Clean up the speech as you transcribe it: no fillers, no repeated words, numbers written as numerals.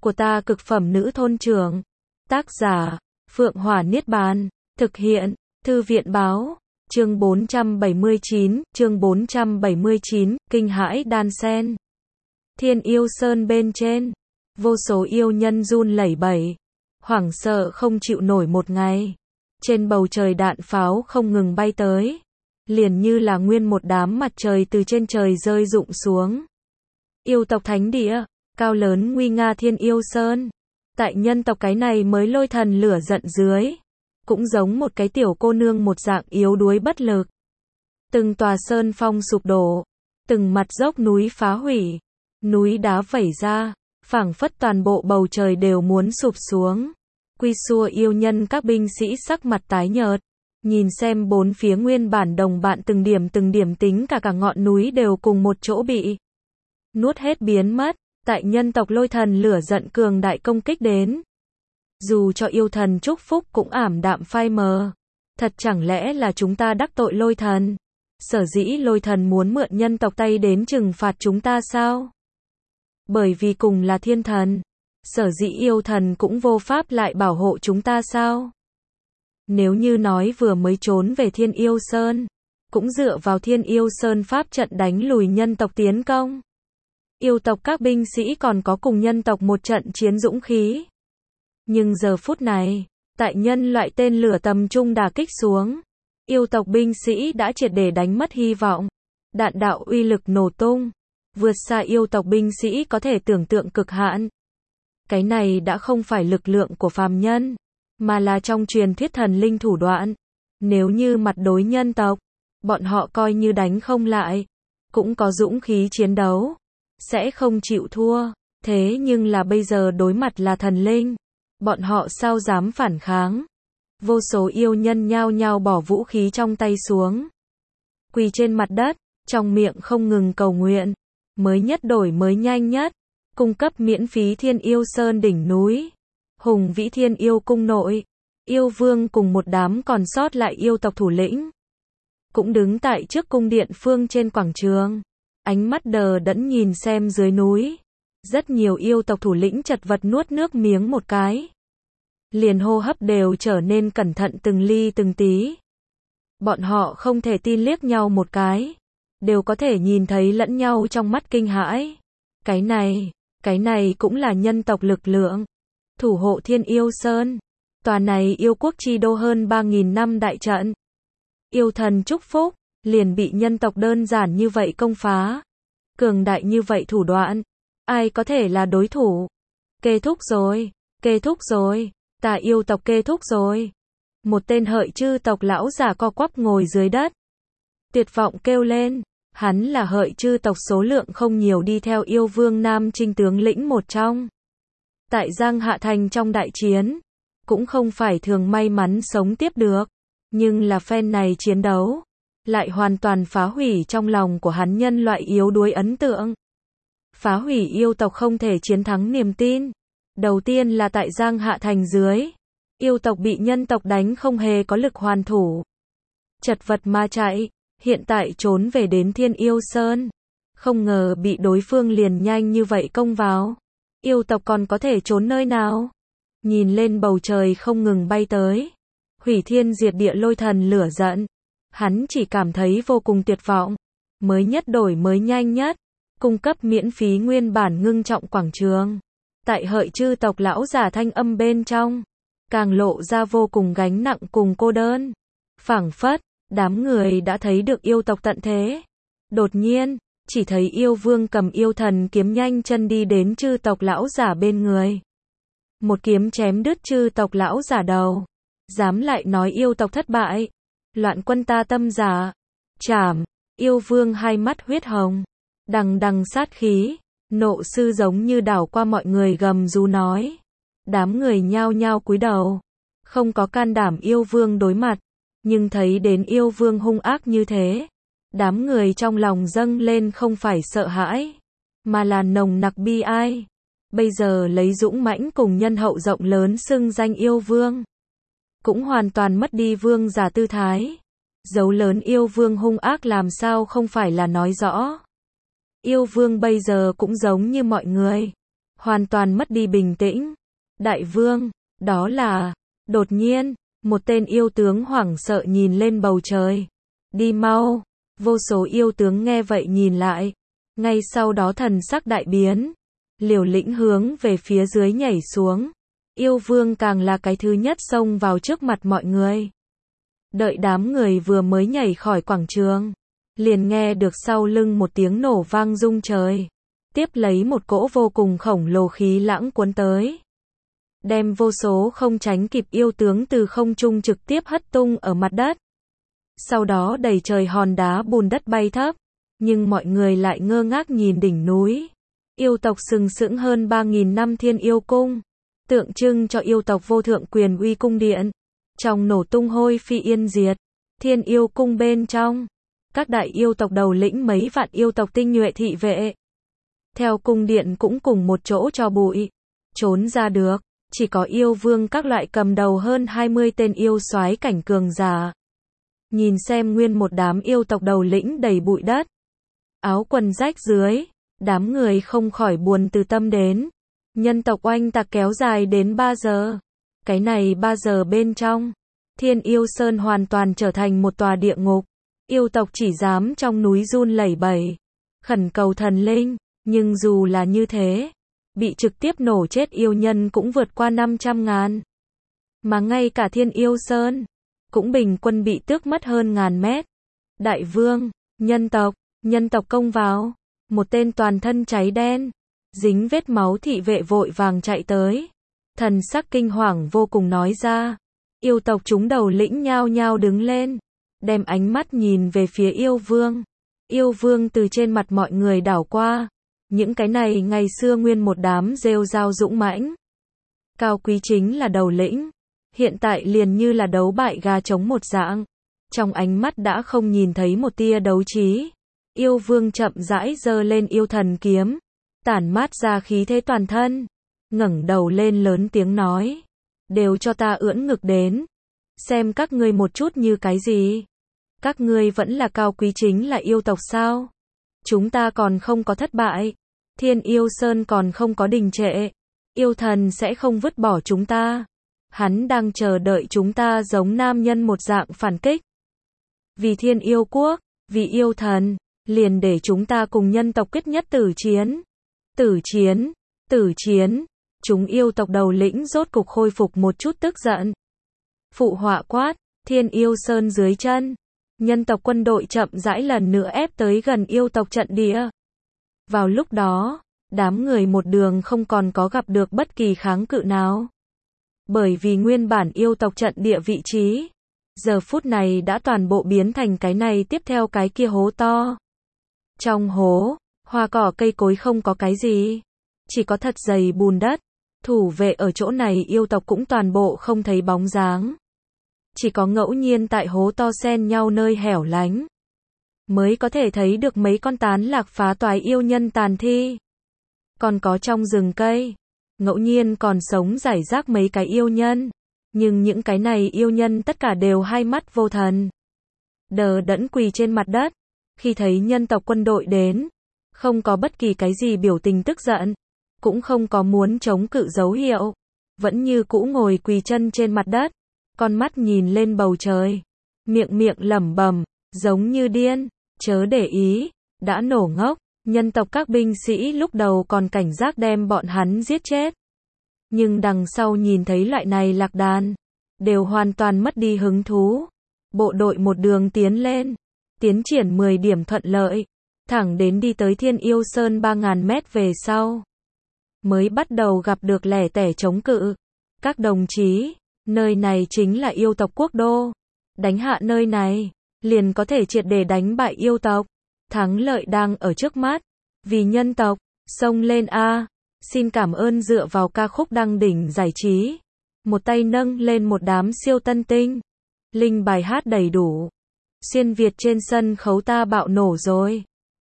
của ta cực phẩm nữ thôn trưởng. Tác giả, Phượng Hỏa Niết Bàn. Thực hiện, Thư viện báo. Chương 479, kinh hãi đan sen. Thiên yêu sơn bên trên, vô số yêu nhân run lẩy bẩy, hoảng sợ không chịu nổi một ngày. Trên bầu trời đạn pháo không ngừng bay tới, liền như là nguyên một đám mặt trời từ trên trời rơi rụng xuống. Yêu tộc thánh địa, cao lớn nguy nga Thiên yêu sơn. Tại nhân tộc cái này mới lôi thần lửa giận dưới, cũng giống một cái tiểu cô nương một dạng yếu đuối bất lực. Từng tòa sơn phong sụp đổ, từng mặt dốc núi phá hủy, núi đá vẩy ra, phảng phất toàn bộ bầu trời đều muốn sụp xuống. Quy xua yêu nhân các binh sĩ sắc mặt tái nhợt, nhìn xem bốn phía nguyên bản đồng bạn từng điểm tính cả ngọn núi đều cùng một chỗ bị nuốt hết biến mất. Tại nhân tộc lôi thần lửa giận cường đại công kích đến, dù cho yêu thần chúc phúc cũng ảm đạm phai mờ. Thật chẳng lẽ là chúng ta đắc tội lôi thần? Sở dĩ lôi thần muốn mượn nhân tộc tay đến trừng phạt chúng ta sao? Bởi vì cùng là thiên thần, sở dĩ yêu thần cũng vô pháp lại bảo hộ chúng ta sao? Nếu như nói vừa mới trốn về Thiên yêu sơn, cũng dựa vào Thiên yêu sơn pháp trận đánh lùi nhân tộc tiến công. Yêu tộc các binh sĩ còn có cùng nhân tộc một trận chiến dũng khí. Nhưng giờ phút này, tại nhân loại tên lửa tầm trung đả kích xuống, yêu tộc binh sĩ đã triệt để đánh mất hy vọng. Đạn đạo uy lực nổ tung, vượt xa yêu tộc binh sĩ có thể tưởng tượng cực hạn. Cái này đã không phải lực lượng của phàm nhân, mà là trong truyền thuyết thần linh thủ đoạn. Nếu như mặt đối nhân tộc, bọn họ coi như đánh không lại, cũng có dũng khí chiến đấu, sẽ không chịu thua. Thế nhưng là bây giờ đối mặt là thần linh, bọn họ sao dám phản kháng? Vô số yêu nhân nhao nhao bỏ vũ khí trong tay xuống, quỳ trên mặt đất, trong miệng không ngừng cầu nguyện, mới nhất đổi mới nhanh nhất, cung cấp miễn phí Thiên yêu sơn đỉnh núi, hùng vĩ Thiên yêu cung nội. Yêu vương cùng một đám còn sót lại yêu tộc thủ lĩnh, cũng đứng tại trước cung điện phương trên quảng trường, ánh mắt đờ đẫn nhìn xem dưới núi. Rất nhiều yêu tộc thủ lĩnh chật vật nuốt nước miếng một cái, liền hô hấp đều trở nên cẩn thận từng ly từng tí. Bọn họ không thể tin liếc nhau một cái, đều có thể nhìn thấy lẫn nhau trong mắt kinh hãi. Cái này cũng là nhân tộc lực lượng. Thủ hộ Thiên yêu sơn, tòa này yêu quốc chi đô hơn 3.000 năm đại trận. Yêu thần chúc phúc, liền bị nhân tộc đơn giản như vậy công phá. Cường đại như vậy thủ đoạn, ai có thể là đối thủ? Kết thúc rồi, ta yêu tộc kết thúc rồi. Một tên hợi chư tộc lão già co quắp ngồi dưới đất, tuyệt vọng kêu lên. Hắn là hợi chư tộc số lượng không nhiều đi theo yêu vương Nam Trinh tướng lĩnh một trong. Tại Giang Hạ Thành trong đại chiến, cũng không phải thường may mắn sống tiếp được, nhưng là phen này chiến đấu, lại hoàn toàn phá hủy trong lòng của hắn nhân loại yếu đuối ấn tượng. Phá hủy yêu tộc không thể chiến thắng niềm tin. Đầu tiên là tại Giang Hạ Thành dưới, yêu tộc bị nhân tộc đánh không hề có lực hoàn thủ, chật vật mà chạy. Hiện tại trốn về đến Thiên yêu sơn, không ngờ bị đối phương liền nhanh như vậy công vào. Yêu tộc còn có thể trốn nơi nào? Nhìn lên bầu trời không ngừng bay tới, hủy thiên diệt địa lôi thần lửa giận, hắn chỉ cảm thấy vô cùng tuyệt vọng. Mới nhất đổi mới nhanh nhất, cung cấp miễn phí nguyên bản ngưng trọng quảng trường. Tại hợi chư tộc lão giả thanh âm bên trong, càng lộ ra vô cùng gánh nặng cùng cô đơn. Phảng phất, đám người đã thấy được yêu tộc tận thế. Đột nhiên, chỉ thấy yêu vương cầm yêu thần kiếm nhanh chân đi đến chư tộc lão giả bên người. Một kiếm chém đứt chư tộc lão giả đầu. Dám lại nói yêu tộc thất bại. Loạn quân ta tâm giả. Chảm. Yêu vương hai mắt huyết hồng, đằng đằng sát khí. Nộ sư giống như đảo qua mọi người gầm rú nói. Đám người nhao nhao cúi đầu, không có can đảm yêu vương đối mặt. Nhưng thấy đến yêu vương hung ác như thế, đám người trong lòng dâng lên không phải sợ hãi, mà là nồng nặc bi ai. Bây giờ lấy dũng mãnh cùng nhân hậu rộng lớn xưng danh yêu vương, cũng hoàn toàn mất đi vương giả tư thái. Dấu lớn yêu vương hung ác làm sao không phải là nói rõ. Yêu vương bây giờ cũng giống như mọi người, hoàn toàn mất đi bình tĩnh. Đại vương, đó là... Đột nhiên, một tên yêu tướng hoảng sợ nhìn lên bầu trời. Đi mau, vô số yêu tướng nghe vậy nhìn lại. Ngay sau đó thần sắc đại biến, liều lĩnh hướng về phía dưới nhảy xuống. Yêu vương càng là cái thứ nhất xông vào trước mặt mọi người. Đợi đám người vừa mới nhảy khỏi quảng trường, liền nghe được sau lưng một tiếng nổ vang rung trời. Tiếp lấy một cỗ vô cùng khổng lồ khí lãng cuốn tới, đem vô số không tránh kịp yêu tướng từ không trung trực tiếp hất tung ở mặt đất. Sau đó đầy trời hòn đá bùn đất bay thấp, nhưng mọi người lại ngơ ngác nhìn đỉnh núi. Yêu tộc sừng sững hơn 3.000 năm Thiên Yêu Cung, tượng trưng cho yêu tộc vô thượng quyền uy cung điện. Trong nổ tung hôi phi yên diệt, Thiên Yêu Cung bên trong, các đại yêu tộc đầu lĩnh mấy vạn yêu tộc tinh nhuệ thị vệ. Theo cung điện cũng cùng một chỗ cho bụi, trốn ra được, chỉ có yêu vương các loại cầm đầu hơn 20 tên yêu soái cảnh cường giả. Nhìn xem nguyên một đám yêu tộc đầu lĩnh đầy bụi đất, áo quần rách dưới, đám người không khỏi buồn từ tâm đến. Nhân tộc oanh tạc kéo dài đến 3 giờ. Cái này 3 giờ bên trong, Thiên Yêu Sơn hoàn toàn trở thành một tòa địa ngục. Yêu tộc chỉ dám trong núi run lẩy bẩy, khẩn cầu thần linh, nhưng dù là như thế, bị trực tiếp nổ chết yêu nhân cũng vượt qua 500.000. Mà ngay cả Thiên Yêu Sơn, cũng bình quân bị tước mất hơn 1000 mét. Đại vương, nhân tộc công vào. Một tên toàn thân cháy đen, dính vết máu thị vệ vội vàng chạy tới. Thần sắc kinh hoàng vô cùng nói ra. Yêu tộc chúng đầu lĩnh nhao nhao đứng lên, đem ánh mắt nhìn về phía yêu vương. Yêu vương từ trên mặt mọi người đảo qua. Những cái này ngày xưa nguyên một đám rêu rao dũng mãnh, cao quý chính là đầu lĩnh, hiện tại liền như là đấu bại gà trống một dạng. Trong ánh mắt đã không nhìn thấy một tia đấu trí. Yêu vương chậm rãi giơ lên yêu thần kiếm, tản mát ra khí thế toàn thân, ngẩng đầu lên lớn tiếng nói, đều cho ta ưỡn ngực đến, xem các ngươi một chút như cái gì. Các ngươi vẫn là cao quý chính là yêu tộc sao? Chúng ta còn không có thất bại, Thiên Yêu Sơn còn không có đình trệ, yêu thần sẽ không vứt bỏ chúng ta. Hắn đang chờ đợi chúng ta giống nam nhân một dạng phản kích. Vì Thiên Yêu Quốc, vì yêu thần, liền để chúng ta cùng nhân tộc quyết nhất tử chiến. Tử chiến, tử chiến. Chúng yêu tộc đầu lĩnh rốt cục khôi phục một chút tức giận. Phụ họa quát, Thiên Yêu Sơn dưới chân. Nhân tộc quân đội chậm rãi lần nữa ép tới gần yêu tộc trận địa. Vào lúc đó, đám người một đường không còn có gặp được bất kỳ kháng cự nào. Bởi vì nguyên bản yêu tộc trận địa vị trí, giờ phút này đã toàn bộ biến thành cái này tiếp theo cái kia hố to. Trong hố, hoa cỏ cây cối không có cái gì, chỉ có thật dày bùn đất. Thủ vệ ở chỗ này yêu tộc cũng toàn bộ không thấy bóng dáng. Chỉ có ngẫu nhiên tại hố to xen nhau nơi hẻo lánh, mới có thể thấy được mấy con tán lạc phá toái yêu nhân tàn thi. Còn có trong rừng cây, ngẫu nhiên còn sống rải rác mấy cái yêu nhân. Nhưng những cái này yêu nhân tất cả đều hai mắt vô thần, đờ đẫn quỳ trên mặt đất. Khi thấy nhân tộc quân đội đến, không có bất kỳ cái gì biểu tình tức giận, cũng không có muốn chống cự dấu hiệu, vẫn như cũ ngồi quỳ chân trên mặt đất, con mắt nhìn lên bầu trời, miệng lẩm bẩm, giống như điên, chớ để ý, đã nổ ngốc. Nhân tộc các binh sĩ lúc đầu còn cảnh giác đem bọn hắn giết chết, nhưng đằng sau nhìn thấy loại này lạc đàn, đều hoàn toàn mất đi hứng thú. Bộ đội một đường tiến lên, tiến triển 10 điểm thuận lợi, thẳng đến đi tới Thiên Yêu Sơn 3000 mét về sau, mới bắt đầu gặp được lẻ tẻ chống cự. Các đồng chí, nơi này chính là yêu tộc quốc đô, đánh hạ nơi này, liền có thể triệt để đánh bại yêu tộc. Thắng lợi đang ở trước mắt, vì nhân tộc, xông lên a. Xin cảm ơn dựa vào ca khúc đăng đỉnh giải trí. Một tay nâng lên một đám siêu tân tinh. Linh bài hát đầy đủ. Xuyên Việt trên sân khấu ta bạo nổ rồi.